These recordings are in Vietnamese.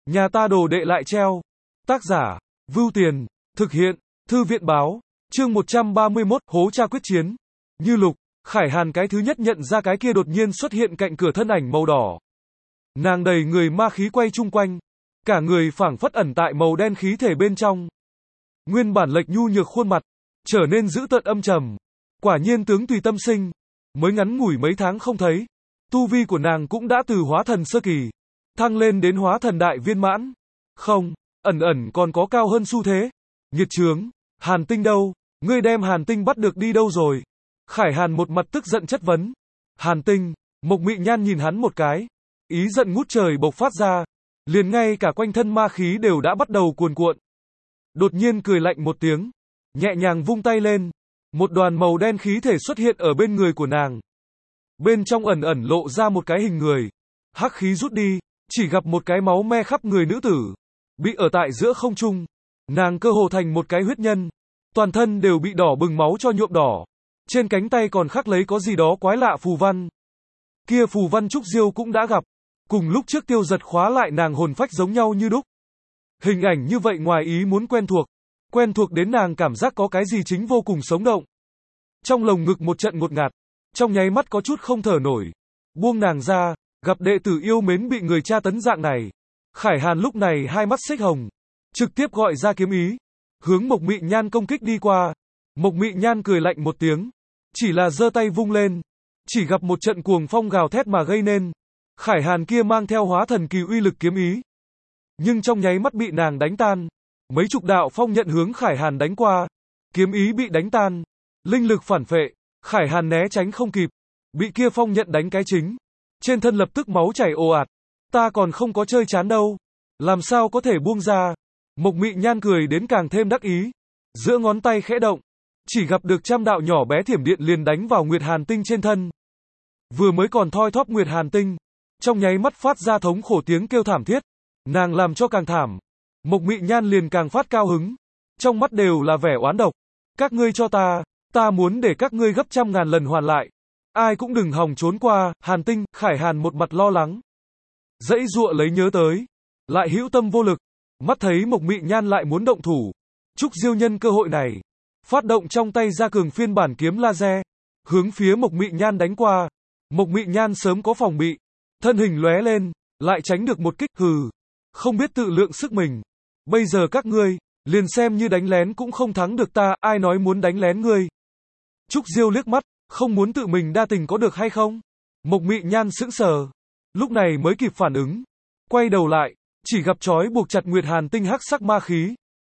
Nhà ta đồ đệ lại treo. Tác giả, Vưu Tiền, thực hiện, Thư viện báo, chương 131, hố tra quyết chiến. Như Lục, Khải Hàn cái thứ nhất nhận ra cái kia đột nhiên xuất hiện cạnh cửa thân ảnh màu đỏ. Nàng đầy người ma khí quay chung quanh, cả người phảng phất ẩn tại màu đen khí thể bên trong. Nguyên bản lệch nhu nhược khuôn mặt, trở nên dữ tợn âm trầm. Quả nhiên tướng tùy tâm sinh, mới ngắn ngủi mấy tháng không thấy, tu vi của nàng cũng đã từ hóa thần sơ kỳ, thăng lên đến hóa thần đại viên mãn. Không, ẩn ẩn còn có cao hơn xu thế. Nghiệt chướng, Hàn Tinh đâu? Ngươi đem Hàn Tinh bắt được đi đâu rồi? Khải Hàn một mặt tức giận chất vấn. Hàn Tinh, Mộc Mị Nhan nhìn hắn một cái, ý giận ngút trời bộc phát ra, liền ngay cả quanh thân ma khí đều đã bắt đầu cuồn cuộn. Đột nhiên cười lạnh một tiếng, nhẹ nhàng vung tay lên, một đoàn màu đen khí thể xuất hiện ở bên người của nàng. Bên trong ẩn ẩn lộ ra một cái hình người, hắc khí rút đi, chỉ gặp một cái máu me khắp người nữ tử, bị ở tại giữa không trung, nàng cơ hồ thành một cái huyết nhân, toàn thân đều bị đỏ bừng máu cho nhuộm đỏ, trên cánh tay còn khắc lấy có gì đó quái lạ phù văn. Kia phù văn Trúc Diêu cũng đã gặp, cùng lúc trước Tiêu Giật khóa lại nàng hồn phách giống nhau như đúc. Hình ảnh như vậy ngoài ý muốn quen thuộc đến nàng cảm giác có cái gì chính vô cùng sống động. Trong lồng ngực một trận ngột ngạt, trong nháy mắt có chút không thở nổi. Buông nàng ra, gặp đệ tử yêu mến bị người tra tấn dạng này. Khải Hàn lúc này hai mắt xích hồng, trực tiếp gọi ra kiếm ý, hướng Mộc Mị Nhan công kích đi qua. Mộc Mị Nhan cười lạnh một tiếng, chỉ là giơ tay vung lên, chỉ gặp một trận cuồng phong gào thét mà gây nên. Khải Hàn kia mang theo hóa thần kỳ uy lực kiếm ý, nhưng trong nháy mắt bị nàng đánh tan. Mấy chục đạo phong nhận hướng Khải Hàn đánh qua, kiếm ý bị đánh tan, linh lực phản phệ, Khải Hàn né tránh không kịp, bị kia phong nhận đánh cái chính, trên thân lập tức máu chảy ồ ạt. Ta còn không có chơi chán đâu, làm sao có thể buông ra? Mộc Mị Nhan cười đến càng thêm đắc ý, giữa ngón tay khẽ động, chỉ gặp được trăm đạo nhỏ bé thiểm điện liền đánh vào Nguyệt Hàn Tinh trên thân. Vừa mới còn thoi thóp Nguyệt Hàn Tinh, trong nháy mắt phát ra thống khổ tiếng kêu thảm thiết, nàng làm cho càng thảm. Mộc Mị Nhan liền càng phát cao hứng, trong mắt đều là vẻ oán độc. Các ngươi cho ta muốn để các ngươi gấp trăm ngàn lần hoàn lại. Ai cũng đừng hòng trốn qua. Hàn Tinh, Khải Hàn một mặt lo lắng, dãy dụa lấy nhớ tới, lại hữu tâm vô lực. Mắt thấy Mộc Mị Nhan lại muốn động thủ, Trúc Diêu nhân cơ hội này, phát động trong tay ra cường phiên bản kiếm laser, hướng phía Mộc Mị Nhan đánh qua. Mộc Mị Nhan sớm có phòng bị, thân hình lóe lên, lại tránh được một kích. Hừ, không biết tự lượng sức mình. Bây giờ các ngươi, liền xem như đánh lén cũng không thắng được ta, ai nói muốn đánh lén ngươi. Trúc Diêu liếc mắt, không muốn tự mình đa tình có được hay không? Mộc Mị Nhan sững sờ, lúc này mới kịp phản ứng, quay đầu lại, chỉ gặp trói buộc chặt Nguyệt Hàn Tinh hắc sắc ma khí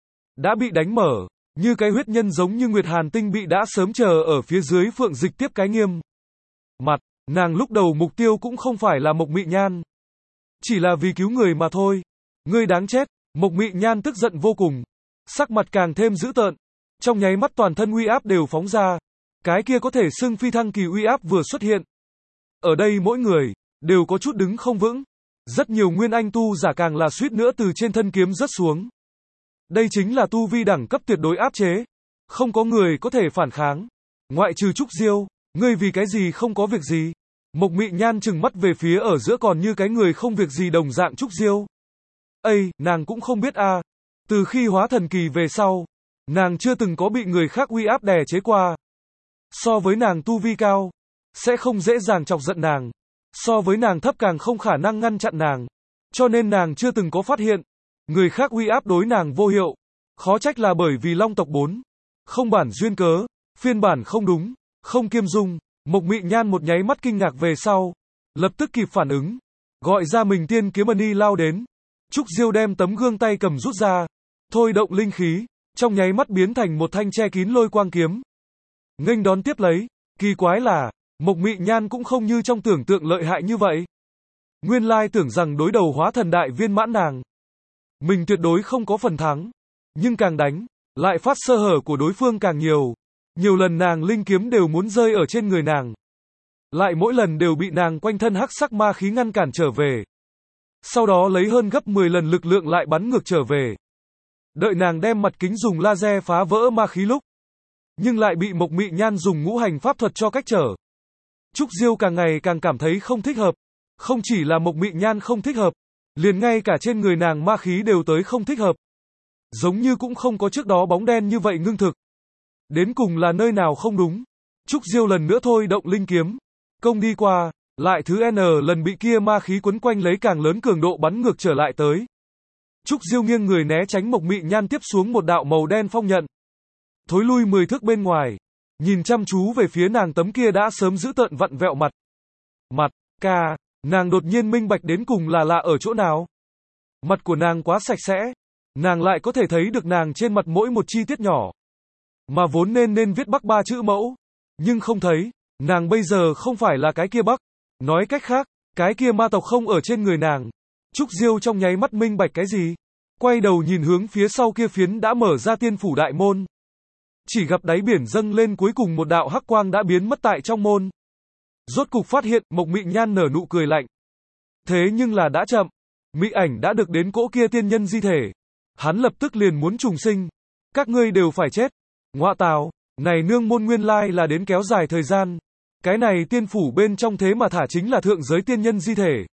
đã bị đánh mở, như cái huyết nhân giống như Nguyệt Hàn Tinh bị đã sớm chờ ở phía dưới Phượng Dịch tiếp cái nghiêm mặt. Nàng lúc đầu mục tiêu cũng không phải là Mộc Mị Nhan, chỉ là vì cứu người mà thôi. Ngươi đáng chết. Mộc Mị Nhan tức giận vô cùng, sắc mặt càng thêm dữ tợn, trong nháy mắt toàn thân uy áp đều phóng ra, cái kia có thể xưng phi thăng kỳ uy áp vừa xuất hiện. Ở đây mỗi người đều có chút đứng không vững, rất nhiều nguyên anh tu giả càng là suýt nữa từ trên thân kiếm rớt xuống. Đây chính là tu vi đẳng cấp tuyệt đối áp chế, không có người có thể phản kháng, ngoại trừ Trúc Diêu. Ngươi vì cái gì không có việc gì? Mộc Mị Nhan trừng mắt về phía ở giữa còn như cái người không việc gì đồng dạng Trúc Diêu. Nàng cũng không biết a. Từ khi hóa thần kỳ về sau, nàng chưa từng có bị người khác uy áp đè chế qua. So với nàng tu vi cao, sẽ không dễ dàng chọc giận nàng. So với nàng thấp càng không khả năng ngăn chặn nàng. Cho nên nàng chưa từng có phát hiện, người khác uy áp đối nàng vô hiệu. Khó trách là bởi vì Long tộc 4. Không bản duyên cớ, phiên bản không đúng, không kiêm dung. Mộc Mị Nhan một nháy mắt kinh ngạc về sau, lập tức kịp phản ứng, gọi ra mình tiên kiếm mani lao đến. Trúc Diêu đem tấm gương tay cầm rút ra, thôi động linh khí, trong nháy mắt biến thành một thanh che kín lôi quang kiếm, nghênh đón tiếp lấy. Kỳ quái là, Mộc Mị Nhan cũng không như trong tưởng tượng lợi hại như vậy. Nguyên lai tưởng rằng đối đầu hóa thần đại viên mãn nàng, mình tuyệt đối không có phần thắng, nhưng càng đánh, lại phát sơ hở của đối phương càng nhiều. Nhiều lần nàng linh kiếm đều muốn rơi ở trên người nàng, lại mỗi lần đều bị nàng quanh thân hắc sắc ma khí ngăn cản trở về. Sau đó lấy hơn gấp 10 lần lực lượng lại bắn ngược trở về. Đợi nàng đem mặt kính dùng laser phá vỡ ma khí lúc, nhưng lại bị Mộc Mị Nhan dùng ngũ hành pháp thuật cho cách trở. Trúc Diêu càng ngày càng cảm thấy không thích hợp. Không chỉ là Mộc Mị Nhan không thích hợp, Liền ngay cả trên người nàng ma khí đều tới không thích hợp. Giống như cũng không có trước đó bóng đen như vậy ngưng thực. Đến cùng là nơi nào không đúng. Trúc Diêu lần nữa thôi động linh kiếm. Công đi qua, lại thứ N lần bị kia ma khí quấn quanh lấy càng lớn cường độ bắn ngược trở lại tới. Trúc Diêu nghiêng người né tránh Mộc Mị Nhan tiếp xuống một đạo màu đen phong nhận. Thối lui 10 thước bên ngoài. Nhìn chăm chú về phía nàng tấm kia đã sớm giữ tợn vặn vẹo mặt. Mặt, ca, nàng đột nhiên minh bạch đến cùng là lạ ở chỗ nào. Mặt của nàng quá sạch sẽ. Nàng lại có thể thấy được nàng trên mặt mỗi một chi tiết nhỏ. Mà vốn nên viết Bắc 3 chữ mẫu. Nhưng không thấy. Nàng bây giờ không phải là cái kia Bắc. Nói cách khác, cái kia ma tộc không ở trên người nàng. Trúc Diêu trong nháy mắt minh bạch cái gì? Quay đầu nhìn hướng phía sau kia phiến đã mở ra tiên phủ đại môn. Chỉ gặp đáy biển dâng lên cuối cùng một đạo hắc quang đã biến mất tại trong môn. Rốt cục phát hiện, Mộc Mị Nhan nở nụ cười lạnh. Thế nhưng là đã chậm. Mị ảnh đã được đến cỗ kia tiên nhân di thể. Hắn lập tức liền muốn trùng sinh. Các ngươi đều phải chết. Ngọa tào, này nương môn nguyên lai là đến kéo dài thời gian. Cái này tiên phủ bên trong thế mà thả chính là thượng giới tiên nhân di thể.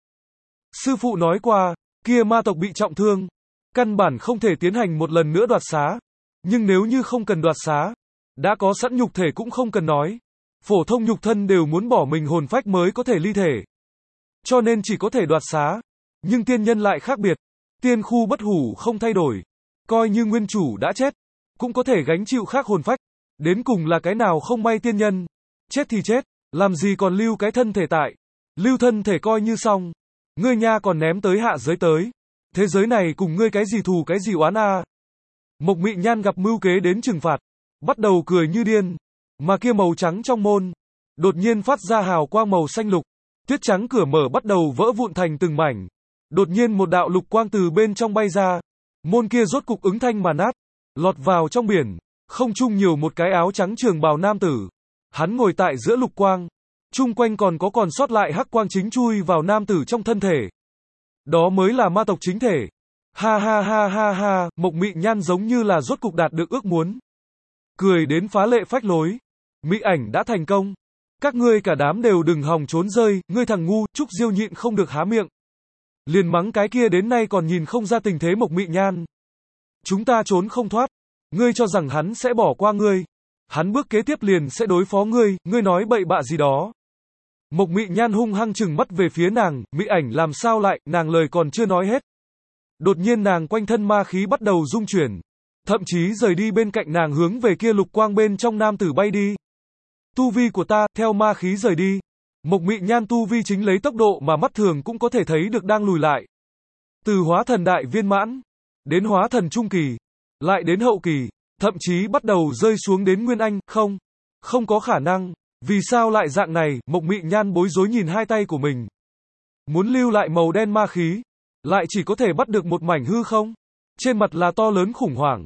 Sư phụ nói qua, kia ma tộc bị trọng thương. Căn bản không thể tiến hành một lần nữa đoạt xá. Nhưng nếu như không cần đoạt xá, đã có sẵn nhục thể cũng không cần nói. Phổ thông nhục thân đều muốn bỏ mình hồn phách mới có thể ly thể. Cho nên chỉ có thể đoạt xá. Nhưng tiên nhân lại khác biệt. Tiên khu bất hủ không thay đổi. Coi như nguyên chủ đã chết, cũng có thể gánh chịu khác hồn phách. Đến cùng là cái nào không may tiên nhân. Chết thì chết, làm gì còn lưu cái thân thể tại. Lưu thân thể coi như xong. Ngươi nha còn ném tới hạ giới tới. Thế giới này cùng ngươi cái gì thù cái gì oán a. Mộc Mị Nhan gặp mưu kế đến trừng phạt. Bắt đầu cười như điên. Mà kia màu trắng trong môn. Đột nhiên phát ra hào quang màu xanh lục. Tuyết trắng cửa mở bắt đầu vỡ vụn thành từng mảnh. Đột nhiên một đạo lục quang từ bên trong bay ra. Môn kia rốt cục ứng thanh mà nát. Lọt vào trong biển. Không trung nhiều một cái áo trắng trường bào nam tử. Hắn ngồi tại giữa lục quang. Chung quanh còn sót lại hắc quang chính chui vào nam tử trong thân thể. Đó mới là ma tộc chính thể. Ha ha ha ha ha, Mộc Mị Nhan giống như là rốt cục đạt được ước muốn. Cười đến phá lệ phách lối. Mị ảnh đã thành công. Các ngươi cả đám đều đừng hòng trốn rơi, ngươi thằng ngu. Trúc Diêu nhịn không được há miệng. Liền mắng cái kia đến nay còn nhìn không ra tình thế Mộc Mị Nhan. Chúng ta trốn không thoát. Ngươi cho rằng hắn sẽ bỏ qua ngươi. Hắn bước kế tiếp liền sẽ đối phó ngươi, ngươi nói bậy bạ gì đó. Mộc Mị Nhan hung hăng trừng mắt về phía nàng, Mị ảnh làm sao lại, nàng lời còn chưa nói hết. Đột nhiên nàng quanh thân ma khí bắt đầu rung chuyển. Thậm chí rời đi bên cạnh nàng hướng về kia lục quang bên trong nam tử bay đi. Tu vi của ta, theo ma khí rời đi. Mộc Mị Nhan tu vi chính lấy tốc độ mà mắt thường cũng có thể thấy được đang lùi lại. Từ hóa thần đại viên mãn, đến hóa thần trung kỳ, lại đến hậu kỳ, thậm chí bắt đầu rơi xuống đến nguyên anh, không có khả năng. Vì sao lại dạng này, Mộc Mị Nhan bối rối nhìn hai tay của mình. Muốn lưu lại màu đen ma khí, lại chỉ có thể bắt được một mảnh hư không. Trên mặt là to lớn khủng hoảng.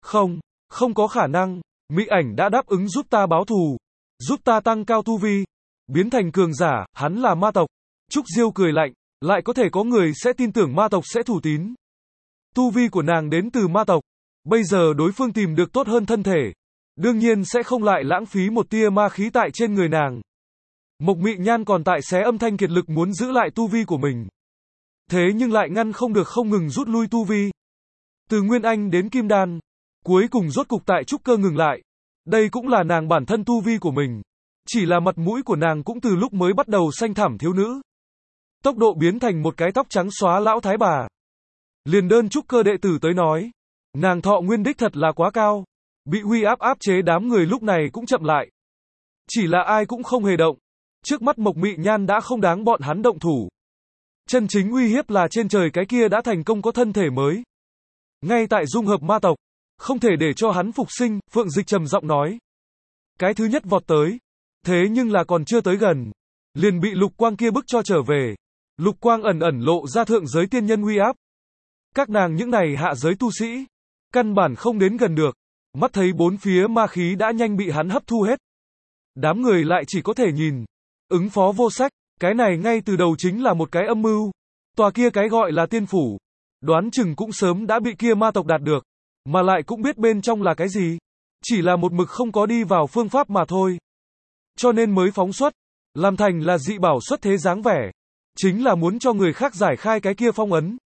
Không có khả năng, Mị ảnh đã đáp ứng giúp ta báo thù, giúp ta tăng cao tu vi, biến thành cường giả, hắn là ma tộc. Trúc Diêu cười lạnh, lại có thể có người sẽ tin tưởng ma tộc sẽ thủ tín. Tu vi của nàng đến từ ma tộc, bây giờ đối phương tìm được tốt hơn thân thể. Đương nhiên sẽ không lại lãng phí một tia ma khí tại trên người nàng. Mộc Mị Nhan còn tại xé âm thanh kiệt lực muốn giữ lại tu vi của mình. Thế nhưng lại ngăn không được không ngừng rút lui tu vi. Từ Nguyên Anh đến Kim Đan, cuối cùng rốt cục tại trúc cơ ngừng lại. Đây cũng là nàng bản thân tu vi của mình. Chỉ là mặt mũi của nàng cũng từ lúc mới bắt đầu xanh thẳm thiếu nữ. Tốc độ biến thành một cái tóc trắng xóa lão thái bà. Liền đơn trúc cơ đệ tử tới nói. Nàng thọ nguyên đích thật là quá cao. Bị uy áp chế đám người lúc này cũng chậm lại. Chỉ là ai cũng không hề động. Trước mắt Mộc Mị Nhan đã không đáng bọn hắn động thủ. Chân chính uy hiếp là trên trời cái kia đã thành công có thân thể mới. Ngay tại dung hợp ma tộc. Không thể để cho hắn phục sinh, Phượng Dịch trầm giọng nói. Cái thứ nhất vọt tới. Thế nhưng là còn chưa tới gần. Liền bị lục quang kia bức cho trở về. Lục quang ẩn ẩn lộ ra thượng giới tiên nhân uy áp. Các nàng những này hạ giới tu sĩ. Căn bản không đến gần được. Mắt thấy bốn phía ma khí đã nhanh bị hắn hấp thu hết. Đám người lại chỉ có thể nhìn. Ứng phó vô sách. Cái này ngay từ đầu chính là một cái âm mưu. Tòa kia cái gọi là tiên phủ. Đoán chừng cũng sớm đã bị kia ma tộc đạt được. Mà lại cũng biết bên trong là cái gì. Chỉ là một mực không có đi vào phương pháp mà thôi. Cho nên mới phóng xuất. Làm thành là dị bảo xuất thế dáng vẻ. Chính là muốn cho người khác giải khai cái kia phong ấn.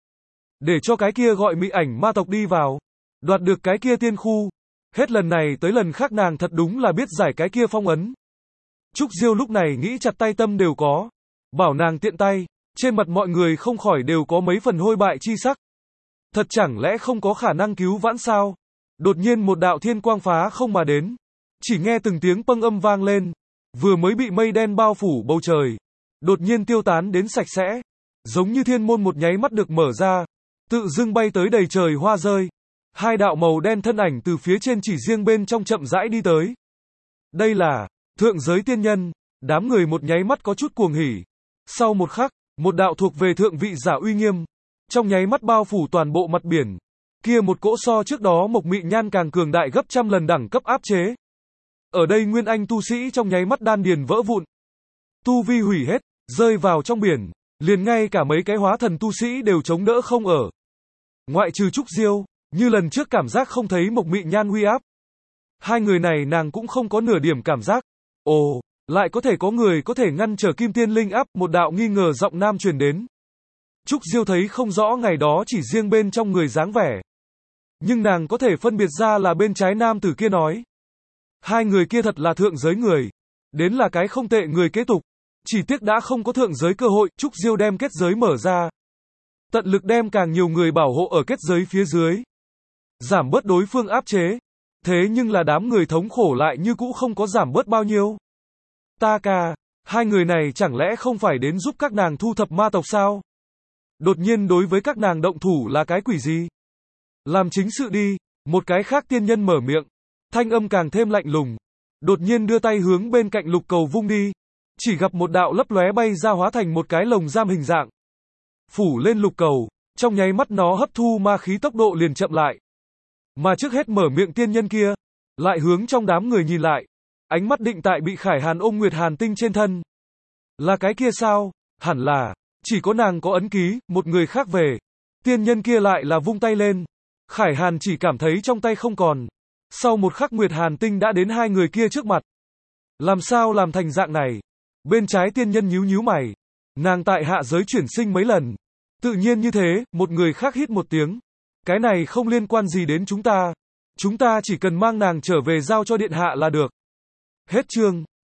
để cho cái kia gọi mị ảnh ma tộc đi vào, đoạt được cái kia tiên khu. Hết lần này tới lần khác nàng thật đúng là biết giải cái kia phong ấn. Trúc Diêu lúc này nghĩ chặt tay tâm đều có. Bảo nàng tiện tay, trên mặt mọi người không khỏi đều có mấy phần hôi bại chi sắc. Thật chẳng lẽ không có khả năng cứu vãn sao? Đột nhiên một đạo thiên quang phá không mà đến. Chỉ nghe từng tiếng pâng âm vang lên. Vừa mới bị mây đen bao phủ bầu trời. Đột nhiên tiêu tán đến sạch sẽ. Giống như thiên môn một nháy mắt được mở ra. Tự dưng bay tới đầy trời hoa rơi. Hai đạo màu đen thân ảnh từ phía trên chỉ riêng bên trong chậm rãi đi tới. Đây là thượng giới tiên nhân. Đám người một nháy mắt có chút cuồng hỉ. Sau một khắc, một đạo thuộc về thượng vị giả uy nghiêm. Trong nháy mắt bao phủ toàn bộ mặt biển. Kia một cỗ so trước đó Mộc Mị Nhan càng cường đại gấp trăm lần đẳng cấp áp chế. Ở đây nguyên anh tu sĩ trong nháy mắt đan điền vỡ vụn. Tu vi hủy hết, rơi vào trong biển. Liền ngay cả mấy cái hóa thần tu sĩ đều chống đỡ không ở. Ngoại trừ Trúc Diêu, như lần trước cảm giác không thấy Mộc Mị Nhan huy áp. Hai người này nàng cũng không có nửa điểm cảm giác. Ồ, lại có thể có người có thể ngăn trở Kim Tiên Linh áp, một đạo nghi ngờ giọng nam truyền đến. Trúc Diêu thấy không rõ ngày đó chỉ riêng bên trong người dáng vẻ. Nhưng nàng có thể phân biệt ra là bên trái nam tử kia nói. Hai người kia thật là thượng giới người. Đến là cái không tệ người kế tục. Chỉ tiếc đã không có thượng giới cơ hội, Trúc Diêu đem kết giới mở ra. Tận lực đem càng nhiều người bảo hộ ở kết giới phía dưới. Giảm bớt đối phương áp chế. Thế nhưng là đám người thống khổ lại như cũ không có giảm bớt bao nhiêu. Ta ca, hai người này chẳng lẽ không phải đến giúp các nàng thu thập ma tộc sao? Đột nhiên đối với các nàng động thủ là cái quỷ gì? Làm chính sự đi, một cái khác tiên nhân mở miệng. Thanh âm càng thêm lạnh lùng. Đột nhiên đưa tay hướng bên cạnh lục cầu vung đi. Chỉ gặp một đạo lấp lóe bay ra hóa thành một cái lồng giam hình dạng. Phủ lên lục cầu, trong nháy mắt nó hấp thu ma khí tốc độ liền chậm lại. Mà trước hết mở miệng tiên nhân kia, lại hướng trong đám người nhìn lại. Ánh mắt định tại bị Khải Hàn ôm Nguyệt Hàn Tinh trên thân. Là cái kia sao? Hẳn là, chỉ có nàng có ấn ký, một người khác về. Tiên nhân kia lại là vung tay lên. Khải Hàn chỉ cảm thấy trong tay không còn. Sau một khắc Nguyệt Hàn Tinh đã đến hai người kia trước mặt. Làm sao làm thành dạng này? Bên trái tiên nhân nhíu nhíu mày. Nàng tại hạ giới chuyển sinh mấy lần. Tự nhiên như thế, một người khác hít một tiếng. Cái này không liên quan gì đến chúng ta. Chúng ta chỉ cần mang nàng trở về giao cho điện hạ là được. Hết chương.